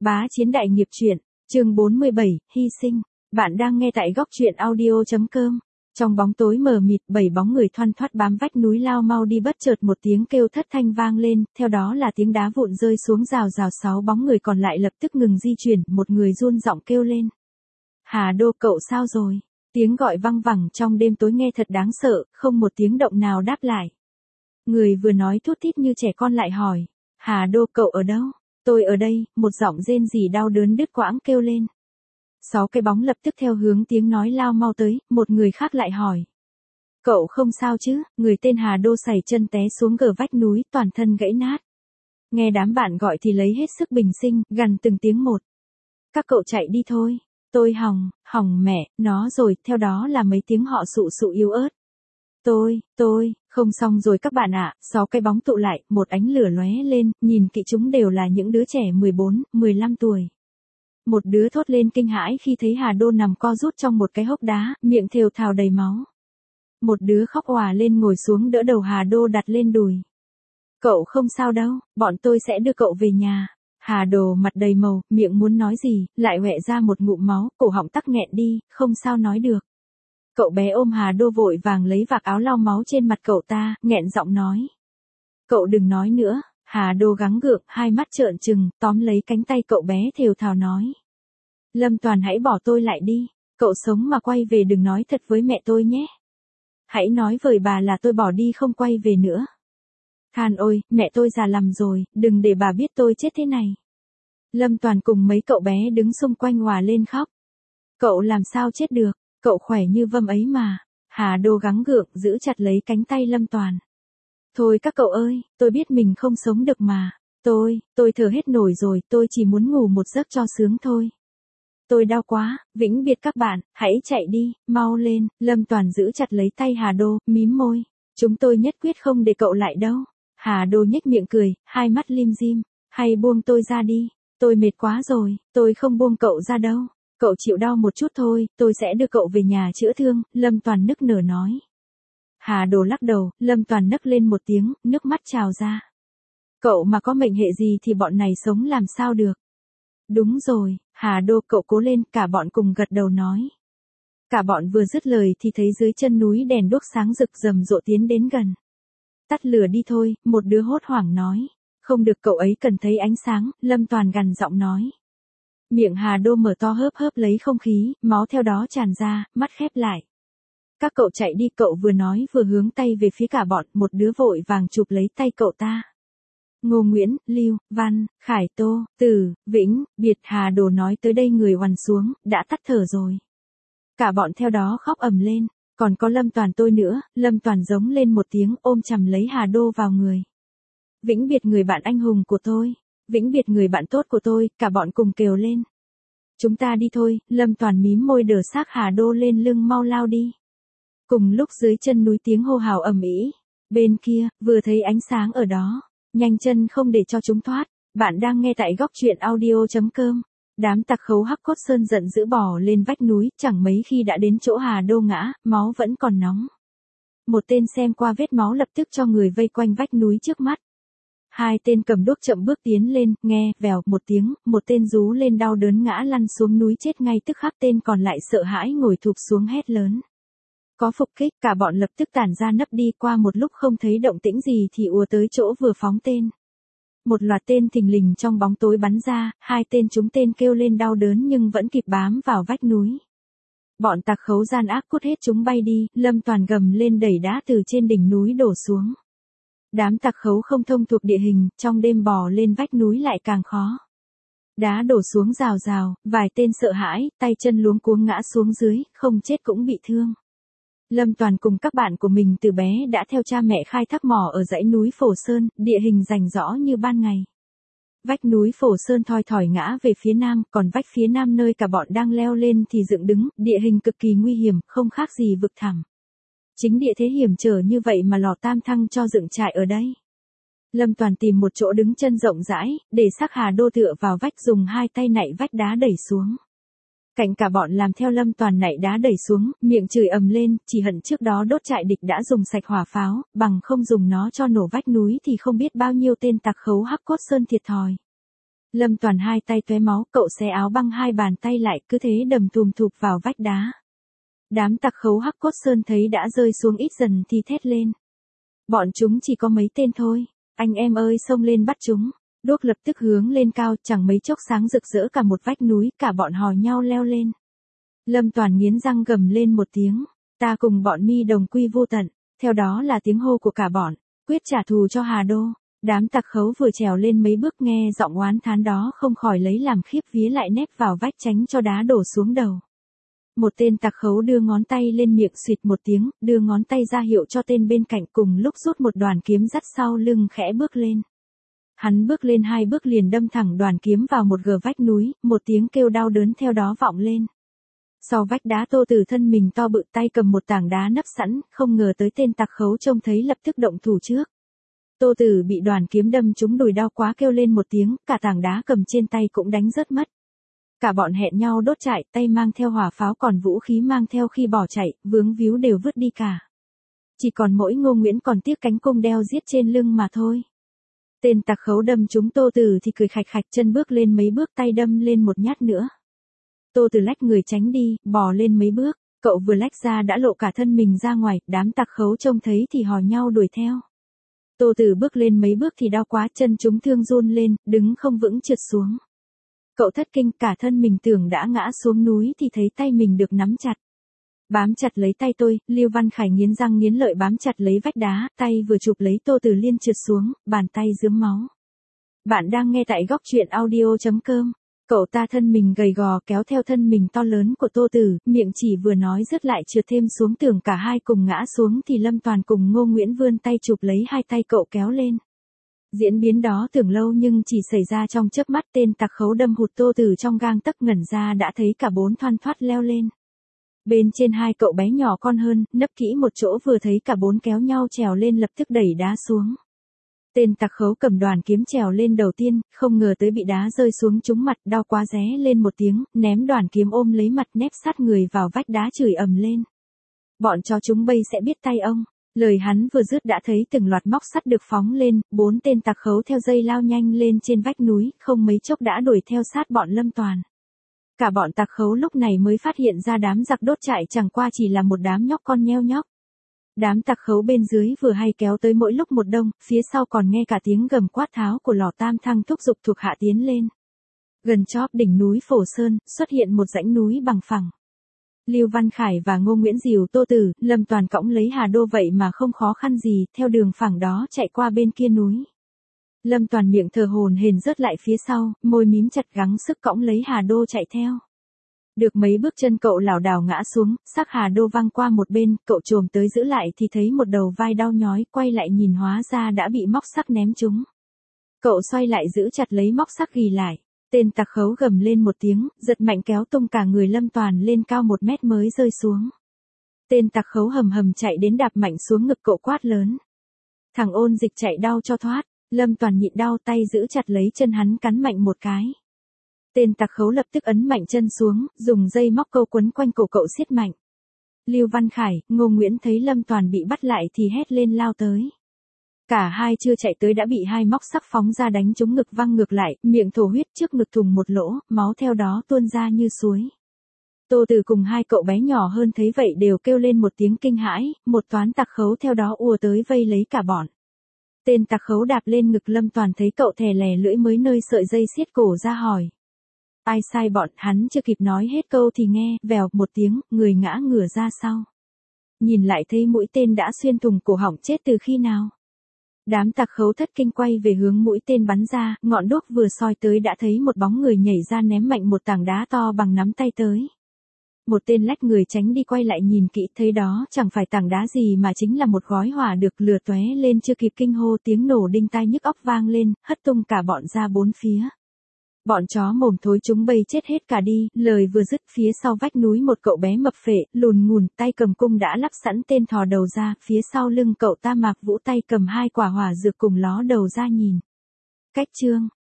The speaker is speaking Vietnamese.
Bá Chiến Đại Nghiệp Truyện, chương 47, Hy sinh. Bạn đang nghe tại góc truyện audio.com. Trong bóng tối mờ mịt, 7 bóng người thoăn thoắt bám vách núi lao mau đi, bất chợt một tiếng kêu thất thanh vang lên, theo đó là tiếng đá vụn rơi xuống rào rào. 6 bóng người còn lại lập tức ngừng di chuyển, một người run giọng kêu lên. Hà Đô, cậu sao rồi? Tiếng gọi văng vẳng trong đêm tối nghe thật đáng sợ, không một tiếng động nào đáp lại. Người vừa nói thút thít như trẻ con lại hỏi. Hà Đô, cậu ở đâu? Tôi ở đây, một giọng rên rỉ đau đớn đứt quãng kêu lên. 6 cái bóng lập tức theo hướng tiếng nói lao mau tới, một người khác lại hỏi. Cậu không sao chứ? Người tên Hà Đô sảy chân té xuống gờ vách núi, toàn thân gãy nát. Nghe đám bạn gọi thì lấy hết sức bình sinh, gằn từng tiếng một. Các cậu chạy đi thôi. Tôi hỏng mẹ, nó rồi, theo đó là mấy tiếng họ sụ sụ yếu ớt. Tôi, không xong rồi các bạn ạ. 6 cái bóng tụ lại, một ánh lửa lóe lên, nhìn kỹ chúng đều là những đứa trẻ 14, 15 tuổi. Một đứa thốt lên kinh hãi khi thấy Hà Đô nằm co rút trong một cái hốc đá, miệng thều thào đầy máu. Một đứa khóc òa lên ngồi xuống đỡ đầu Hà Đô đặt lên đùi. Cậu không sao đâu, bọn tôi sẽ đưa cậu về nhà. Hà Đô mặt đầy màu, miệng muốn nói gì, lại hoẹ ra một ngụm máu, cổ họng tắc nghẹn đi, không sao nói được. Cậu bé ôm Hà Đô vội vàng lấy vạc áo lau máu trên mặt cậu ta, nghẹn giọng nói. Cậu đừng nói nữa. Hà Đô gắng gượng, hai mắt trợn trừng, tóm lấy cánh tay cậu bé thều thào nói. Lâm Toàn, hãy bỏ tôi lại đi. Cậu sống mà quay về đừng nói thật với mẹ tôi nhé. Hãy nói với bà là tôi bỏ đi không quay về nữa. Than ôi, mẹ tôi già lắm rồi, đừng để bà biết tôi chết thế này. Lâm Toàn cùng mấy cậu bé đứng xung quanh òa lên khóc. Cậu làm sao chết được, cậu khỏe như vâm ấy mà. Hà Đô gắng gượng, giữ chặt lấy cánh tay Lâm Toàn. Thôi các cậu ơi, tôi biết mình không sống được mà. Tôi thở hết nổi rồi, tôi chỉ muốn ngủ một giấc cho sướng thôi. Tôi đau quá, vĩnh biệt các bạn, hãy chạy đi, mau lên. Lâm Toàn giữ chặt lấy tay Hà Đô, mím môi. Chúng tôi nhất quyết không để cậu lại đâu. Hà Đô nhếch miệng cười, hai mắt lim dim. Hay buông tôi ra đi, tôi mệt quá rồi, tôi không buông cậu ra đâu. Cậu chịu đau một chút thôi, tôi sẽ đưa cậu về nhà chữa thương, Lâm Toàn nức nở nói. Hà Đô lắc đầu, Lâm Toàn nấc lên một tiếng, nước mắt trào ra. Cậu mà có mệnh hệ gì thì bọn này sống làm sao được. Đúng rồi, Hà Đô, cậu cố lên, cả bọn cùng gật đầu nói. Cả bọn vừa dứt lời thì thấy dưới chân núi đèn đuốc sáng rực rầm rộ tiến đến gần. Tắt lửa đi thôi, một đứa hốt hoảng nói. Không được, cậu ấy cần thấy ánh sáng, Lâm Toàn gằn giọng nói. Miệng Hà Đô mở to hớp hớp lấy không khí, máu theo đó tràn ra, mắt khép lại. Các cậu chạy đi, cậu vừa nói vừa hướng tay về phía cả bọn, một đứa vội vàng chụp lấy tay cậu ta. Ngô Nguyễn, Lưu, Văn, Khải Tô, Tử, Vĩnh, Biệt. Hà Đô nói tới đây người oằn xuống, đã tắt thở rồi. Cả bọn theo đó khóc ầm lên, còn có Lâm Toàn tôi nữa. Lâm Toàn giống lên một tiếng, ôm chầm lấy Hà Đô vào người. Vĩnh biệt người bạn anh hùng của tôi, vĩnh biệt người bạn tốt của tôi, cả bọn cùng kêu lên. Chúng ta đi thôi. Lâm Toàn mím môi đỡ xác Hà Đô lên lưng, mau lao đi. Cùng lúc dưới chân núi tiếng hô hào ầm ĩ. Bên kia, vừa thấy ánh sáng ở đó. Nhanh chân không để cho chúng thoát. Bạn đang nghe tại góc truyện audio.com. Đám tặc khấu Hắc Cốt Sơn giận dữ bỏ lên vách núi, chẳng mấy khi đã đến chỗ Hà Đô ngã, máu vẫn còn nóng. Một tên xem qua vết máu lập tức cho người vây quanh vách núi trước mắt. Hai tên cầm đuốc chậm bước tiến lên, nghe, vèo, một tiếng, một tên rú lên đau đớn ngã lăn xuống núi chết ngay tức khắc. Tên còn lại sợ hãi ngồi thụp xuống hét lớn. Có phục kích, cả bọn lập tức tản ra nấp đi, qua một lúc không thấy động tĩnh gì thì ùa tới chỗ vừa phóng tên. Một loạt tên thình lình trong bóng tối bắn ra, hai tên trúng tên kêu lên đau đớn nhưng vẫn kịp bám vào vách núi. Bọn tặc khấu gian ác cút hết chúng bay đi, Lâm Toàn gầm lên đẩy đá từ trên đỉnh núi đổ xuống. Đám tặc khấu không thông thuộc địa hình, trong đêm bò lên vách núi lại càng khó. Đá đổ xuống rào rào, vài tên sợ hãi, tay chân luống cuống ngã xuống dưới, không chết cũng bị thương. Lâm Toàn cùng các bạn của mình từ bé đã theo cha mẹ khai thác mỏ ở dãy núi Phổ Sơn, địa hình rành rõ như ban ngày. Vách núi Phổ Sơn thoi thỏi ngã về phía nam, còn vách phía nam nơi cả bọn đang leo lên thì dựng đứng, địa hình cực kỳ nguy hiểm, không khác gì vực thẳm. Chính địa thế hiểm trở như vậy mà Lò Tam Thăng cho dựng trại ở đây. Lâm Toàn tìm một chỗ đứng chân rộng rãi, để xác Hà Đô tựa vào vách, dùng hai tay nạy vách đá đẩy xuống. Cảnh cả bọn làm theo Lâm Toàn nạy đá đẩy xuống, miệng chửi ầm lên, chỉ hận trước đó đốt trại địch đã dùng sạch hỏa pháo, bằng không dùng nó cho nổ vách núi thì không biết bao nhiêu tên tặc khấu Hắc Cốt Sơn thiệt thòi. Lâm Toàn hai tay tóe máu, cậu xé áo băng hai bàn tay lại, cứ thế đầm thùm thụp vào vách đá. Đám tặc khấu Hắc Cốt Sơn thấy đã rơi xuống ít dần thì thét lên. Bọn chúng chỉ có mấy tên thôi, anh em ơi xông lên bắt chúng. Đuốc lập tức hướng lên cao, chẳng mấy chốc sáng rực rỡ cả một vách núi, cả bọn hò nhau leo lên. Lâm Toàn nghiến răng gầm lên một tiếng, ta cùng bọn mi đồng quy vô tận, theo đó là tiếng hô của cả bọn, quyết trả thù cho Hà Đô. Đám tặc khấu vừa trèo lên mấy bước nghe giọng oán thán đó không khỏi lấy làm khiếp vía lại nép vào vách tránh cho đá đổ xuống đầu. Một tên tặc khấu đưa ngón tay lên miệng xuyệt một tiếng, đưa ngón tay ra hiệu cho tên bên cạnh, cùng lúc rút một đoàn kiếm dắt sau lưng khẽ bước lên. Hắn bước lên hai bước liền đâm thẳng đoàn kiếm vào một gờ vách núi, một tiếng kêu đau đớn theo đó vọng lên. Sau vách đá Tô Tử thân mình to bự, tay cầm một tảng đá nấp sẵn, không ngờ tới tên tặc khấu trông thấy lập tức động thủ trước. Tô Tử bị đoàn kiếm đâm trúng đùi đau quá kêu lên một tiếng, cả tảng đá cầm trên tay cũng đánh rớt mất. Cả bọn hẹn nhau đốt trại, tay mang theo hỏa pháo còn vũ khí mang theo khi bỏ chạy, vướng víu đều vứt đi cả. Chỉ còn mỗi Ngô Nguyễn còn tiếc cánh cung đeo giết trên lưng mà thôi. Tên tặc khấu đâm trúng Tô Tử thì cười khạch khạch, chân bước lên mấy bước, tay đâm lên một nhát nữa. Tô Tử lách người tránh đi, bò lên mấy bước, cậu vừa lách ra đã lộ cả thân mình ra ngoài, đám tặc khấu trông thấy thì hò nhau đuổi theo. Tô Tử bước lên mấy bước thì đau quá, chân chúng thương run lên, đứng không vững trượt xuống. Cậu thất kinh, cả thân mình tưởng đã ngã xuống núi thì thấy tay mình được nắm chặt. Bám chặt lấy tay tôi, Lưu Văn Khải nghiến răng nghiến lợi bám chặt lấy vách đá, tay vừa chụp lấy Tô Tử liên trượt xuống, bàn tay rướm máu. Bạn đang nghe tại góc truyện audio.com. Cậu ta thân mình gầy gò kéo theo thân mình to lớn của Tô Tử, miệng chỉ vừa nói dứt lại trượt thêm xuống, tưởng cả hai cùng ngã xuống thì Lâm Toàn cùng Ngô Nguyễn vươn tay chụp lấy hai tay cậu kéo lên. Diễn biến đó tưởng lâu nhưng chỉ xảy ra trong chớp mắt, tên tặc khấu đâm hụt Tô Tử trong gang tấc, ngẩn ra đã thấy cả bốn thoăn thoắt leo lên. Bên trên hai cậu bé nhỏ con hơn, nấp kỹ một chỗ, vừa thấy cả bốn kéo nhau trèo lên lập tức đẩy đá xuống. Tên tặc khấu cầm đoàn kiếm trèo lên đầu tiên, không ngờ tới bị đá rơi xuống trúng mặt, đau quá ré lên một tiếng, ném đoàn kiếm ôm lấy mặt nép sát người vào vách đá chửi ầm lên. Bọn chó chúng bây sẽ biết tay ông. Lời hắn vừa dứt đã thấy từng loạt móc sắt được phóng lên, bốn tên tặc khấu theo dây lao nhanh lên trên vách núi, không mấy chốc đã đuổi theo sát bọn Lâm Toàn. Cả bọn tặc khấu lúc này mới phát hiện ra đám giặc đốt trại chẳng qua chỉ là một đám nhóc con nheo nhóc. Đám tặc khấu bên dưới vừa hay kéo tới mỗi lúc một đông, phía sau còn nghe cả tiếng gầm quát tháo của Lò Tam Thăng thúc giục thuộc hạ tiến lên. Gần chóp đỉnh núi Phổ Sơn, xuất hiện một dãy núi bằng phẳng. Lưu Văn Khải và Ngô Nguyễn dìu Tô Tử, Lâm Toàn cõng lấy Hà Đô vậy mà không khó khăn gì, theo đường phẳng đó chạy qua bên kia núi. Lâm Toàn miệng thở hổn hển rớt lại phía sau, môi mím chặt gắng sức cõng lấy Hà Đô chạy theo. Được mấy bước chân cậu lảo đảo ngã xuống, xác Hà Đô văng qua một bên, cậu chồm tới giữ lại thì thấy một đầu vai đau nhói, quay lại nhìn hóa ra đã bị móc sắt ném trúng. Cậu xoay lại giữ chặt lấy móc sắt ghi lại. Tên tặc khấu gầm lên một tiếng, giật mạnh kéo tung cả người Lâm Toàn lên cao 1 mét mới rơi xuống. Tên tặc khấu hầm hầm chạy đến đạp mạnh xuống ngực cậu quát lớn. Thằng Ôn Dịch chạy đau cho thoát, Lâm Toàn nhịn đau tay giữ chặt lấy chân hắn cắn mạnh một cái. Tên tặc khấu lập tức ấn mạnh chân xuống, dùng dây móc câu quấn quanh cổ cậu siết mạnh. Lưu Văn Khải, Ngô Nguyễn thấy Lâm Toàn bị bắt lại thì hét lên lao tới. Cả hai chưa chạy tới đã bị hai móc sắc phóng ra đánh trúng ngực văng ngược lại, miệng thổ huyết, trước ngực thùng một lỗ, máu theo đó tuôn ra như suối. Tô Tử cùng hai cậu bé nhỏ hơn thấy vậy đều kêu lên một tiếng kinh hãi, một toán tặc khấu theo đó ùa tới vây lấy cả bọn. Tên tặc khấu đạp lên ngực Lâm Toàn thấy cậu thè lè lưỡi mới nơi sợi dây siết cổ ra hỏi. Ai sai bọn, hắn chưa kịp nói hết câu thì nghe, vèo một tiếng, người ngã ngửa ra sau. Nhìn lại thấy mũi tên đã xuyên thủng cổ họng, chết từ khi nào. Đám tặc khấu thất kinh quay về hướng mũi tên bắn ra, ngọn đuốc vừa soi tới đã thấy một bóng người nhảy ra ném mạnh một tảng đá to bằng nắm tay tới. Một tên lách người tránh đi quay lại nhìn kỹ thấy đó chẳng phải tảng đá gì mà chính là một gói hỏa được lửa tóe lên, chưa kịp kinh hô tiếng nổ đinh tai nhức óc vang lên, hất tung cả bọn ra bốn phía. Bọn chó mồm thối chúng bây chết hết cả đi, lời vừa dứt phía sau vách núi một cậu bé mập phệ, lùn ngùn, tay cầm cung đã lắp sẵn tên thò đầu ra, phía sau lưng cậu ta Mạc Vũ tay cầm hai quả hỏa dược cùng ló đầu ra nhìn. Cách chương